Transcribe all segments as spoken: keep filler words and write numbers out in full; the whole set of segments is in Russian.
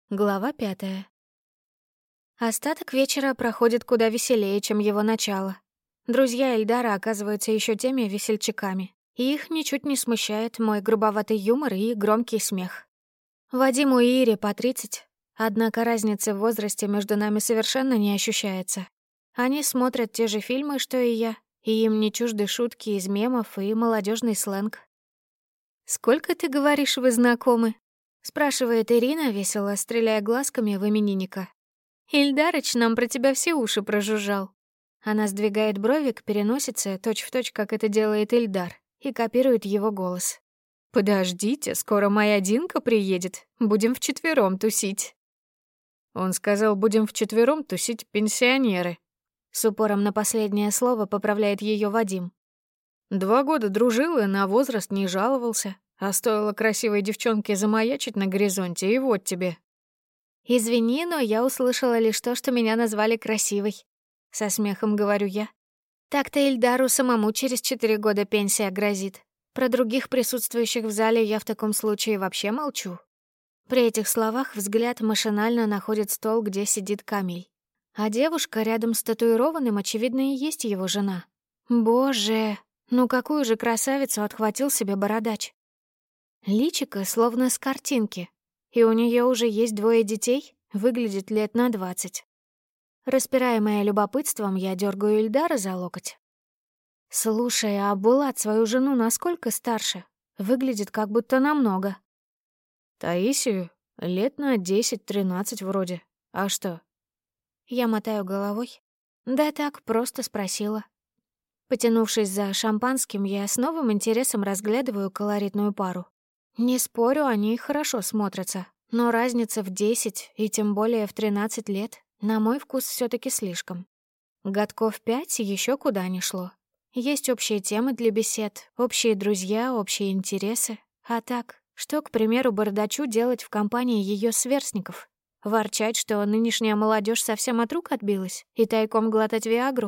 Глава пятая. Остаток вечера проходит куда веселее, чем его начало. Друзья Эльдара оказываются еще теми весельчаками, и их ничуть не смущает мой грубоватый юмор и громкий смех. Вадиму и Ире по тридцать, однако разницы в возрасте между нами совершенно не ощущается. Они смотрят те же фильмы, что и я, и им не чужды шутки из мемов и молодежный сленг. «Сколько, ты говоришь, вы знакомы?» — спрашивает Ирина, весело стреляя глазками в именинника. «Ильдарыч нам про тебя все уши прожужжал». Она сдвигает брови к переносице, точь-в-точь, как это делает Ильдар, и копирует его голос. «Подождите, скоро моя Динка приедет. Будем вчетвером тусить». Он сказал, будем вчетвером тусить пенсионеры. С упором на последнее слово поправляет ее Вадим. Два года дружил и на возраст не жаловался, а стоило красивой девчонке замаячить на горизонте, и вот тебе. «Извини, но я услышала лишь то, что меня назвали красивой», — со смехом говорю я. Так-то Ильдару самому через четыре года пенсия грозит. Про других присутствующих в зале я в таком случае вообще молчу. При этих словах взгляд машинально находит стол, где сидит Камиль. А девушка рядом с татуированным, очевидно, и есть его жена. Боже, ну какую же красавицу отхватил себе бородач. Личико словно с картинки, и у нее уже есть двое детей, выглядит лет на двадцать. Распираемая любопытством, я дергаю Ильдара за локоть. Слушай, а Булат свою жену насколько старше? Выглядит как будто намного. Таисию лет на десять-тринадцать вроде. А что? Я мотаю головой. Да так, просто спросила. Потянувшись за шампанским, я с новым интересом разглядываю колоритную пару. Не спорю, они хорошо смотрятся, но разница в десять и тем более в тринадцать лет, на мой вкус, все таки слишком. Годков пять еще куда ни шло. Есть общие темы для бесед, общие друзья, общие интересы. А так, что, к примеру, бардачу делать в компании ее сверстников? Ворчать, что нынешняя молодежь совсем от рук отбилась, и тайком глотать виагру?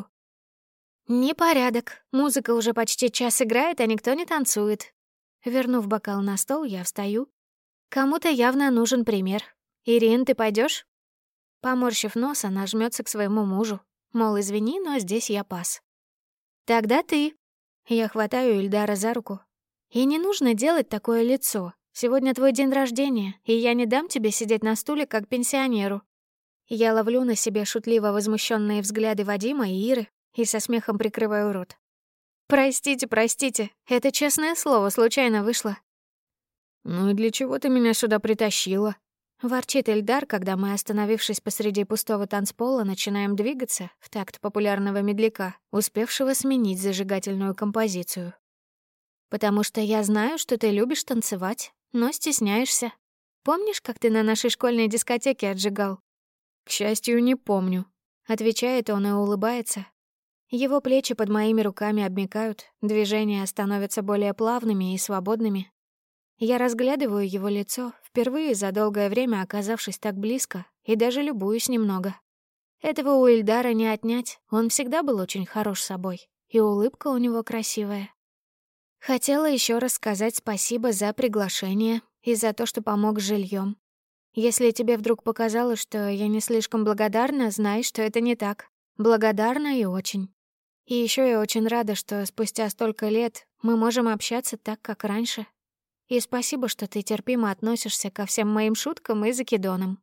Непорядок. Музыка уже почти час играет, а никто не танцует. Вернув бокал на стол, я встаю. Кому-то явно нужен пример. «Ирин, ты пойдешь? Поморщив нос, она жмется к своему мужу. Мол, извини, но здесь я пас. «Тогда ты». Я хватаю Ильдара за руку. «И не нужно делать такое лицо. Сегодня твой день рождения, и я не дам тебе сидеть на стуле, как пенсионеру». Я ловлю на себе шутливо возмущенные взгляды Вадима и Иры и со смехом прикрываю рот. «Простите, простите, это честное слово случайно вышло». «Ну и для чего ты меня сюда притащила?» — ворчит Ильдар, когда мы, остановившись посреди пустого танцпола, начинаем двигаться в такт популярного медляка, успевшего сменить зажигательную композицию. «Потому что я знаю, что ты любишь танцевать, но стесняешься. Помнишь, как ты на нашей школьной дискотеке отжигал?» «К счастью, не помню», — отвечает он и улыбается. Его плечи под моими руками обмякают, движения становятся более плавными и свободными. Я разглядываю его лицо, впервые за долгое время оказавшись так близко, и даже любуюсь немного. Этого у Ильдара не отнять, он всегда был очень хорош собой, и улыбка у него красивая. Хотела еще раз сказать спасибо за приглашение и за то, что помог с жильем. Если тебе вдруг показалось, что я не слишком благодарна, знай, что это не так. Благодарна и очень. И еще я очень рада, что спустя столько лет мы можем общаться так, как раньше. И спасибо, что ты терпимо относишься ко всем моим шуткам и закидонам.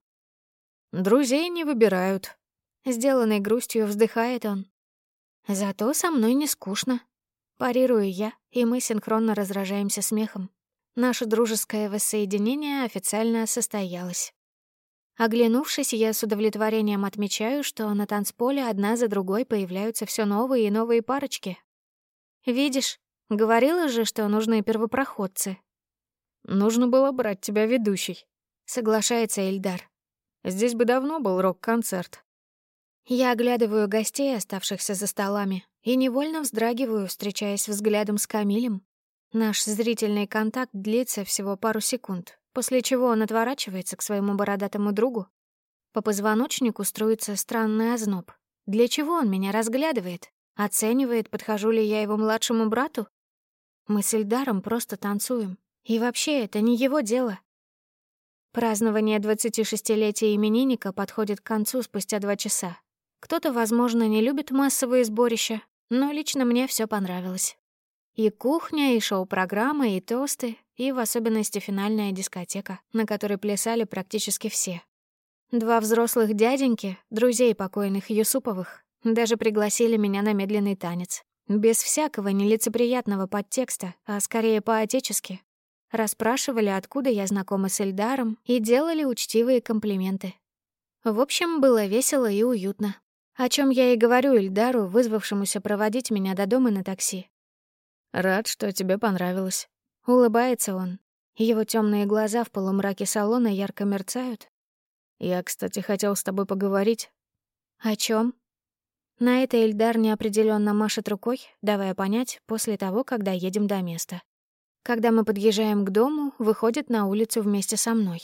Друзей не выбирают. Сделанной грустью вздыхает он. Зато со мной не скучно. Парирую я, и мы синхронно разражаемся смехом. Наше дружеское воссоединение официально состоялось. Оглянувшись, я с удовлетворением отмечаю, что на танцполе одна за другой появляются все новые и новые парочки. «Видишь, говорила же, что нужны первопроходцы». «Нужно было брать тебя ведущей», — соглашается Ильдар. «Здесь бы давно был рок-концерт». Я оглядываю гостей, оставшихся за столами, и невольно вздрагиваю, встречаясь взглядом с Камилем. Наш зрительный контакт длится всего пару секунд, после чего он отворачивается к своему бородатому другу. По позвоночнику струится странный озноб. Для чего он меня разглядывает? Оценивает, подхожу ли я его младшему брату? Мы с Ильдаром просто танцуем. И вообще, это не его дело. Празднование двадцатишестилетия именинника подходит к концу спустя два часа. Кто-то, возможно, не любит массовые сборища, но лично мне все понравилось. И кухня, и шоу-программа, и тосты, и в особенности финальная дискотека, на которой плясали практически все. Два взрослых дяденьки, друзей покойных Юсуповых, даже пригласили меня на медленный танец. Без всякого нелицеприятного подтекста, а скорее по-отечески. Расспрашивали, откуда я знакома с Эльдаром, и делали учтивые комплименты. В общем, было весело и уютно. О чем я и говорю Эльдару, вызвавшемуся проводить меня до дома на такси. «Рад, что тебе понравилось». Улыбается он. Его темные глаза в полумраке салона ярко мерцают. «Я, кстати, хотел с тобой поговорить». «О чем? На это Эльдар неопределенно машет рукой, давая понять, после того, когда едем до места. Когда мы подъезжаем к дому, выходит на улицу вместе со мной.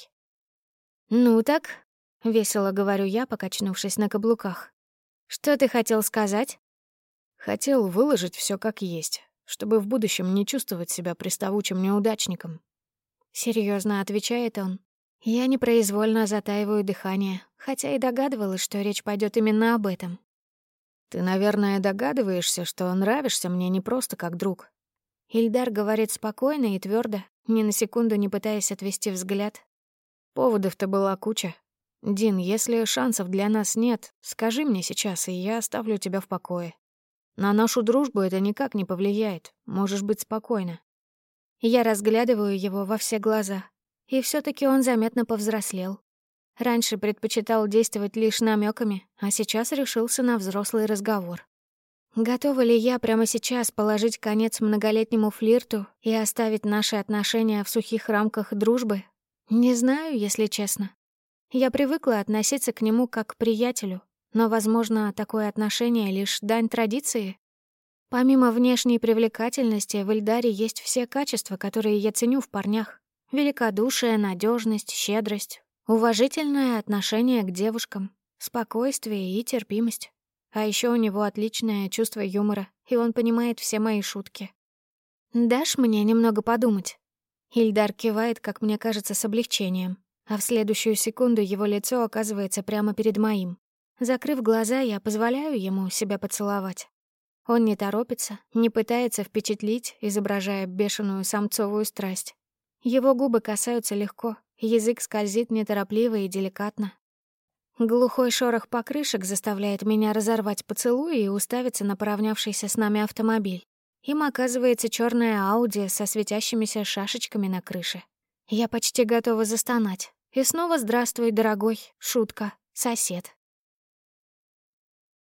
«Ну так», — весело говорю я, покачнувшись на каблуках. «Что ты хотел сказать?» «Хотел выложить все как есть, чтобы в будущем не чувствовать себя приставучим неудачником». Серьезно отвечает он. Я непроизвольно затаиваю дыхание, хотя и догадывалась, что речь пойдет именно об этом. «Ты, наверное, догадываешься, что нравишься мне не просто как друг». Ильдар говорит спокойно и твердо, ни на секунду не пытаясь отвести взгляд. «Поводов-то была куча. Дин, если шансов для нас нет, скажи мне сейчас, и я оставлю тебя в покое. На нашу дружбу это никак не повлияет, можешь быть спокойна». Я разглядываю его во все глаза, и все таки он заметно повзрослел. Раньше предпочитал действовать лишь намеками, а сейчас решился на взрослый разговор. Готова ли я прямо сейчас положить конец многолетнему флирту и оставить наши отношения в сухих рамках дружбы? Не знаю, если честно. Я привыкла относиться к нему как к приятелю, но, возможно, такое отношение — лишь дань традиции. Помимо внешней привлекательности, в Эльдаре есть все качества, которые я ценю в парнях. Великодушие, надежность, щедрость, уважительное отношение к девушкам, спокойствие и терпимость. А еще у него отличное чувство юмора, и он понимает все мои шутки. «Дашь мне немного подумать?» Ильдар кивает, как мне кажется, с облегчением, а в следующую секунду его лицо оказывается прямо перед моим. Закрыв глаза, я позволяю ему себя поцеловать. Он не торопится, не пытается впечатлить, изображая бешеную самцовую страсть. Его губы касаются легко, язык скользит неторопливо и деликатно. Глухой шорох покрышек заставляет меня разорвать поцелуй и уставиться на поравнявшийся с нами автомобиль. Им оказывается черная Ауди со светящимися шашечками на крыше. Я почти готова застонать. И снова «здравствуй, дорогой», шутка, сосед.